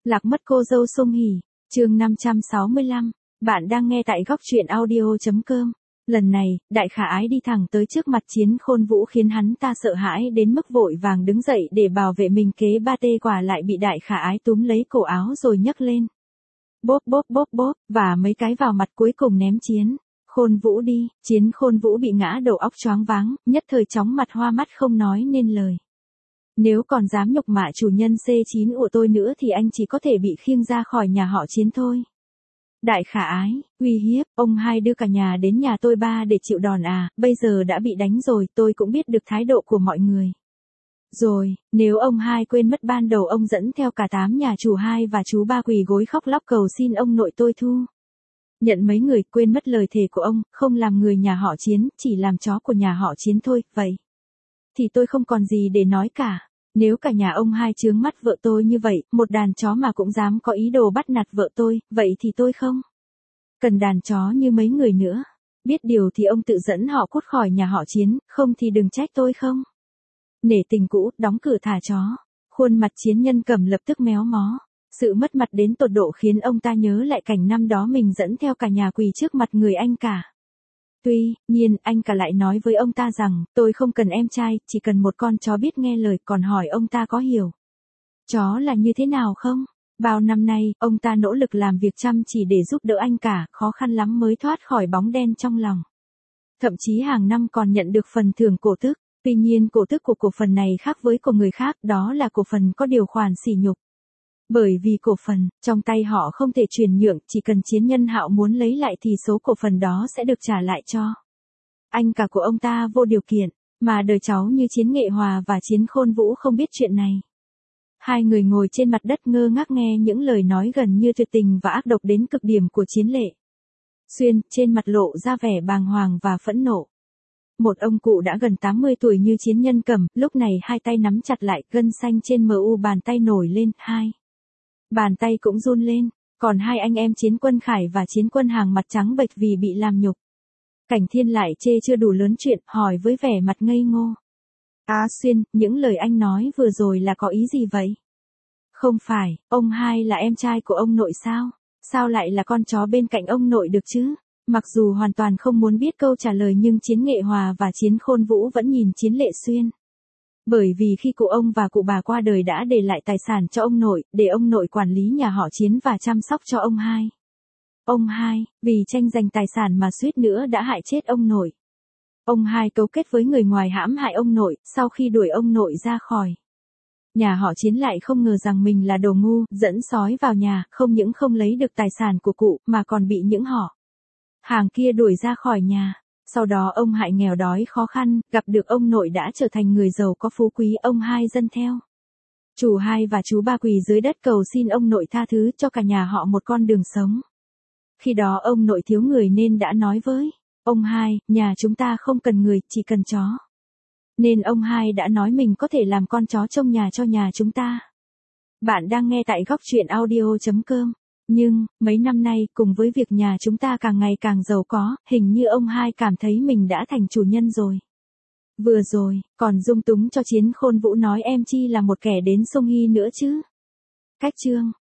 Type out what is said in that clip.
Lạc mất cô dâu Song Hỷ, chương 565, bạn đang nghe tại góc truyện audio.com. Lần này, Đại Khả Ái đi thẳng tới trước mặt Chiến Khôn Vũ khiến hắn ta sợ hãi đến mức vội vàng đứng dậy để bảo vệ mình, kế ba tê quả lại bị Đại Khả Ái túm lấy cổ áo rồi nhấc lên. Bóp bóp bóp bóp, và mấy cái vào mặt cuối cùng ném Chiến Khôn Vũ đi. Chiến Khôn Vũ bị ngã đầu óc choáng váng, nhất thời chóng mặt hoa mắt không nói nên lời. Nếu còn dám nhục mạ chủ nhân C9 của tôi nữa thì anh chỉ có thể bị khiêng ra khỏi nhà họ Chiến thôi. Đại Khả Ái, uy hiếp, ông hai đưa cả nhà đến nhà tôi ba để chịu đòn à, bây giờ đã bị đánh rồi, tôi cũng biết được thái độ của mọi người. Rồi, nếu ông hai quên mất ban đầu ông dẫn theo cả 8 nhà chủ hai và chú ba quỳ gối khóc lóc cầu xin ông nội tôi thu nhận mấy người, quên mất lời thề của ông, không làm người nhà họ Chiến, chỉ làm chó của nhà họ Chiến thôi, vậy thì tôi không còn gì để nói cả. Nếu cả nhà ông hai chướng mắt vợ tôi như vậy, một đàn chó mà cũng dám có ý đồ bắt nạt vợ tôi, vậy thì tôi không cần đàn chó như mấy người nữa. Biết điều thì ông tự dẫn họ cút khỏi nhà họ Chiến, không thì đừng trách tôi không nể tình cũ, đóng cửa thả chó. Khuôn mặt Chiến Nhân Cầm lập tức méo mó. Sự mất mặt đến tột độ khiến ông ta nhớ lại cảnh năm đó mình dẫn theo cả nhà quỳ trước mặt người anh cả. Tuy nhiên, anh cả lại nói với ông ta rằng, tôi không cần em trai, chỉ cần một con chó biết nghe lời, còn hỏi ông ta có hiểu chó là như thế nào không? Bao năm nay, ông ta nỗ lực làm việc chăm chỉ để giúp đỡ anh cả, khó khăn lắm mới thoát khỏi bóng đen trong lòng. Thậm chí hàng năm còn nhận được phần thưởng cổ tức. Tuy nhiên cổ tức của cổ phần này khác với của người khác, đó là cổ phần có điều khoản sỉ nhục. Bởi vì cổ phần, trong tay họ không thể chuyển nhượng, chỉ cần Chiến Nhân Hạo muốn lấy lại thì số cổ phần đó sẽ được trả lại cho anh cả của ông ta vô điều kiện, mà đời cháu như Chiến Nghệ Hòa và Chiến Khôn Vũ không biết chuyện này. Hai người ngồi trên mặt đất ngơ ngác nghe những lời nói gần như tuyệt tình và ác độc đến cực điểm của Chiến Lệ Xuyên, trên mặt lộ ra vẻ bàng hoàng và phẫn nộ. Một ông cụ đã gần 80 tuổi như Chiến Nhân Cầm, lúc này hai tay nắm chặt lại, gân xanh trên mu bàn tay nổi lên, hai bàn tay cũng run lên, còn hai anh em Chiến Quân Khải và Chiến Quân Hàng mặt trắng bệch vì bị làm nhục. Cảnh Thiên lại chê chưa đủ lớn chuyện, hỏi với vẻ mặt ngây ngô. Xuyên, những lời anh nói vừa rồi là có ý gì vậy? Không phải, ông hai là em trai của ông nội sao? Sao lại là con chó bên cạnh ông nội được chứ? Mặc dù hoàn toàn không muốn biết câu trả lời nhưng Chiến Nghệ Hòa và Chiến Khôn Vũ vẫn nhìn Chiến Lệ Xuyên. Bởi vì khi cụ ông và cụ bà qua đời đã để lại tài sản cho ông nội, để ông nội quản lý nhà họ Chiến và chăm sóc cho ông hai. Ông hai, vì tranh giành tài sản mà suýt nữa đã hại chết ông nội. Ông hai cấu kết với người ngoài hãm hại ông nội, sau khi đuổi ông nội ra khỏi nhà họ Chiến lại không ngờ rằng mình là đồ ngu, dẫn sói vào nhà, không những không lấy được tài sản của cụ, mà còn bị những họ hàng kia đuổi ra khỏi nhà. Sau đó ông hại nghèo đói khó khăn, gặp được ông nội đã trở thành người giàu có phú quý, ông hai dâng theo chủ hai và chú ba quỳ dưới đất cầu xin ông nội tha thứ cho cả nhà họ một con đường sống. Khi đó ông nội thiếu người nên đã nói với ông hai, nhà chúng ta không cần người, chỉ cần chó. Nên ông hai đã nói mình có thể làm con chó trông nhà cho nhà chúng ta. Bạn đang nghe tại góc truyện audio.com. Nhưng, mấy năm nay, cùng với việc nhà chúng ta càng ngày càng giàu có, hình như ông hai cảm thấy mình đã thành chủ nhân rồi. Vừa rồi, còn dung túng cho Chiến Khôn Vũ nói em chi là một kẻ đến Song Hỷ nữa chứ. Cách chương